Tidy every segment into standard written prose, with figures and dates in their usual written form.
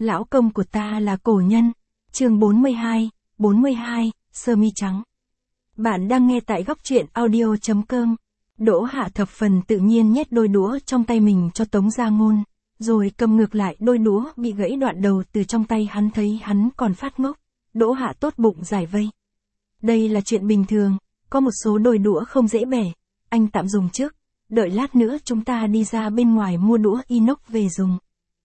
Lão công của ta là cổ nhân. Chương 42, sơ mi trắng. Bạn đang nghe tại góc truyện audio.com. Đỗ Hạ thập phần tự nhiên nhét đôi đũa trong tay mình cho Tống Gia Ngôn, rồi cầm ngược lại đôi đũa bị gãy đoạn đầu từ trong tay hắn, thấy hắn còn phát ngốc. Đỗ Hạ tốt bụng giải vây. Đây là chuyện bình thường, có một số đôi đũa không dễ bẻ, anh tạm dùng trước, đợi lát nữa chúng ta đi ra bên ngoài mua đũa inox về dùng.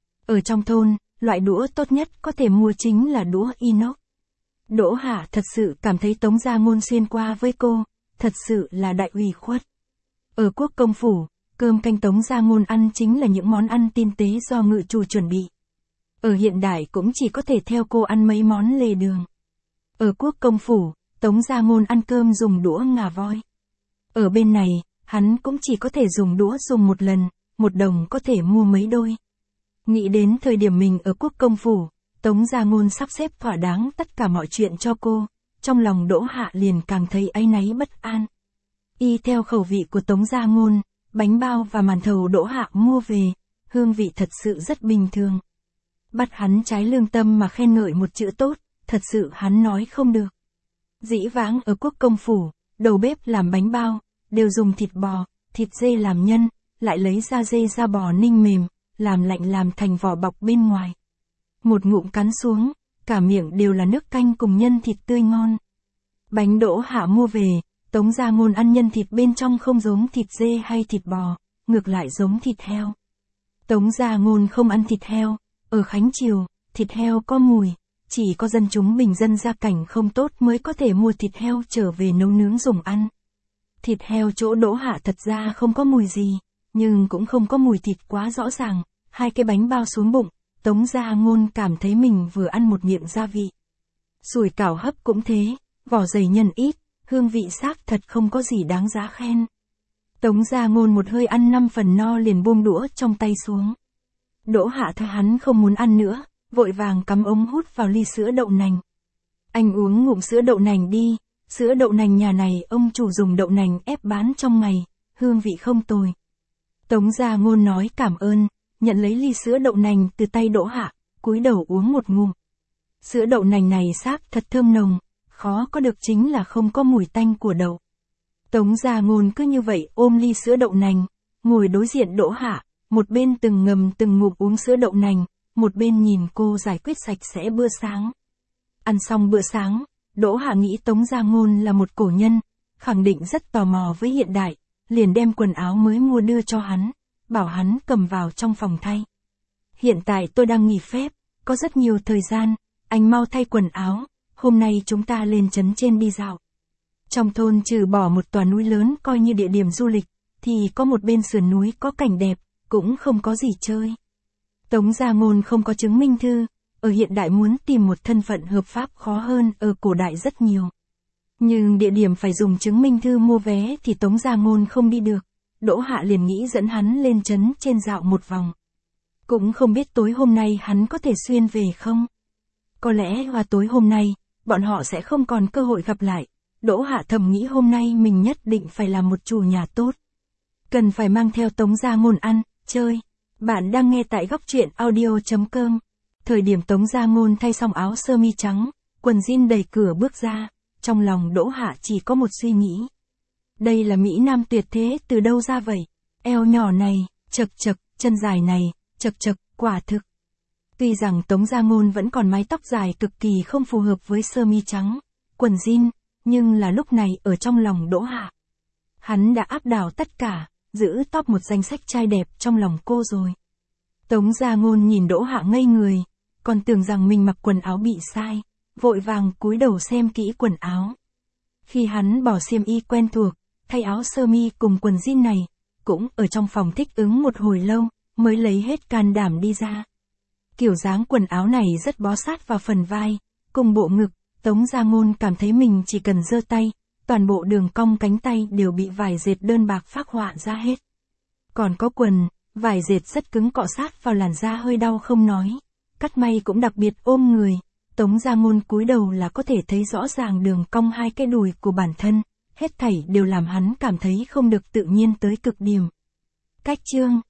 Ở trong thôn, loại đũa tốt nhất có thể mua chính là đũa inox. Đỗ Hạ thật sự cảm thấy Tống Gia Ngôn xuyên qua với cô, thật sự là đại ủy khuất. Ở quốc công phủ, cơm canh Tống Gia Ngôn ăn chính là những món ăn tinh tế do ngự chủ chuẩn bị. Ở hiện đại cũng chỉ có thể theo cô ăn mấy món lề đường. Ở quốc công phủ, Tống Gia Ngôn ăn cơm dùng đũa ngà voi. Ở bên này, hắn cũng chỉ có thể dùng đũa dùng một lần, 1 đồng có thể mua mấy đôi. Nghĩ đến thời điểm mình ở quốc công phủ, Tống Gia Ngôn sắp xếp thỏa đáng tất cả mọi chuyện cho cô, trong lòng Đỗ Hạ liền càng thấy áy náy bất an. Y theo khẩu vị của Tống Gia Ngôn, bánh bao và màn thầu Đỗ Hạ mua về, hương vị thật sự rất bình thường. Bắt hắn trái lương tâm mà khen ngợi một chữ tốt, thật sự hắn nói không được. Dĩ vãng ở quốc công phủ, đầu bếp làm bánh bao, đều dùng thịt bò, thịt dê làm nhân, lại lấy da dê da bò ninh mềm, làm lạnh làm thành vỏ bọc bên ngoài. Một ngụm cắn xuống, cả miệng đều là nước canh cùng nhân thịt tươi ngon. Bánh Đỗ Hạ mua về, Tống Gia Ngôn ăn nhân thịt bên trong không giống thịt dê hay thịt bò, ngược lại giống thịt heo. Tống Gia Ngôn không ăn thịt heo, ở Khánh Triều, thịt heo có mùi, chỉ có dân chúng bình dân gia cảnh không tốt mới có thể mua thịt heo trở về nấu nướng dùng ăn. Thịt heo chỗ Đỗ Hạ thật ra không có mùi gì, nhưng cũng không có mùi thịt quá rõ ràng. 2 cái bánh bao xuống bụng, Tống Gia Ngôn cảm thấy mình vừa ăn một miệng gia vị. Sủi cảo hấp cũng thế, vỏ dày nhân ít, hương vị xác thật không có gì đáng giá khen. Tống Gia Ngôn một hơi ăn 5 phần no liền buông đũa trong tay xuống. Đỗ Hạ thấy hắn không muốn ăn nữa, vội vàng cắm ống hút vào ly sữa đậu nành. Anh uống ngụm sữa đậu nành đi, sữa đậu nành nhà này ông chủ dùng đậu nành ép bán trong ngày, hương vị không tồi. Tống Gia Ngôn nói cảm ơn, nhận lấy ly sữa đậu nành từ tay Đỗ Hạ, cúi đầu uống một ngụm. Sữa đậu nành này xác thật thơm nồng, khó có được chính là không có mùi tanh của đậu. Tống Gia Ngôn cứ như vậy ôm ly sữa đậu nành, ngồi đối diện Đỗ Hạ, một bên từng ngầm từng ngụm uống sữa đậu nành, một bên nhìn cô giải quyết sạch sẽ bữa sáng. Ăn xong bữa sáng, Đỗ Hạ nghĩ Tống Gia Ngôn là một cổ nhân, khẳng định rất tò mò với hiện đại, liền đem quần áo mới mua đưa cho hắn, bảo hắn cầm vào trong phòng thay. Hiện tại tôi đang nghỉ phép, có rất nhiều thời gian, anh mau thay quần áo, hôm nay chúng ta lên trấn trên đi dạo. Trong thôn trừ bỏ một tòa núi lớn coi như địa điểm du lịch, thì có một bên sườn núi có cảnh đẹp, cũng không có gì chơi. Tống Gia Ngôn không có chứng minh thư, ở hiện đại muốn tìm một thân phận hợp pháp khó hơn ở cổ đại rất nhiều. Nhưng địa điểm phải dùng chứng minh thư mua vé thì Tống Gia Ngôn không đi được, Đỗ Hạ liền nghĩ dẫn hắn lên trấn trên dạo một vòng. Cũng không biết tối hôm nay hắn có thể xuyên về không? Có lẽ qua tối hôm nay, bọn họ sẽ không còn cơ hội gặp lại. Đỗ Hạ thầm nghĩ hôm nay mình nhất định phải làm một chủ nhà tốt. Cần phải mang theo Tống Gia Ngôn ăn, chơi. Bạn đang nghe tại góc truyện audio.com. Thời điểm Tống Gia Ngôn thay xong áo sơ mi trắng, quần jean đẩy cửa bước ra, trong lòng Đỗ Hạ chỉ có một suy nghĩ. Đây là Mỹ Nam tuyệt thế từ đâu ra vậy? Eo nhỏ này, chật chật, chân dài này, chật chật, quả thực. Tuy rằng Tống Gia Ngôn vẫn còn mái tóc dài cực kỳ không phù hợp với sơ mi trắng, quần jean, nhưng là lúc này ở trong lòng Đỗ Hạ. Hắn đã áp đảo tất cả, giữ top một danh sách trai đẹp trong lòng cô rồi. Tống Gia Ngôn nhìn Đỗ Hạ ngây người, còn tưởng rằng mình mặc quần áo bị sai, vội vàng cúi đầu xem kỹ quần áo. Khi hắn bỏ xiêm y quen thuộc, thay áo sơ mi cùng quần jean này, cũng ở trong phòng thích ứng một hồi lâu, mới lấy hết can đảm đi ra. Kiểu dáng quần áo này rất bó sát vào phần vai, cùng bộ ngực, Tống Gia Ngôn cảm thấy mình chỉ cần giơ tay, toàn bộ đường cong cánh tay đều bị vải dệt đơn bạc phác họa ra hết. Còn có quần, vải dệt rất cứng cọ sát vào làn da hơi đau không nói, cắt may cũng đặc biệt ôm người. Tống Gia Ngôn cúi đầu là có thể thấy rõ ràng đường cong 2 cái đùi của bản thân, hết thảy đều làm hắn cảm thấy không được tự nhiên tới cực điểm. Cách chương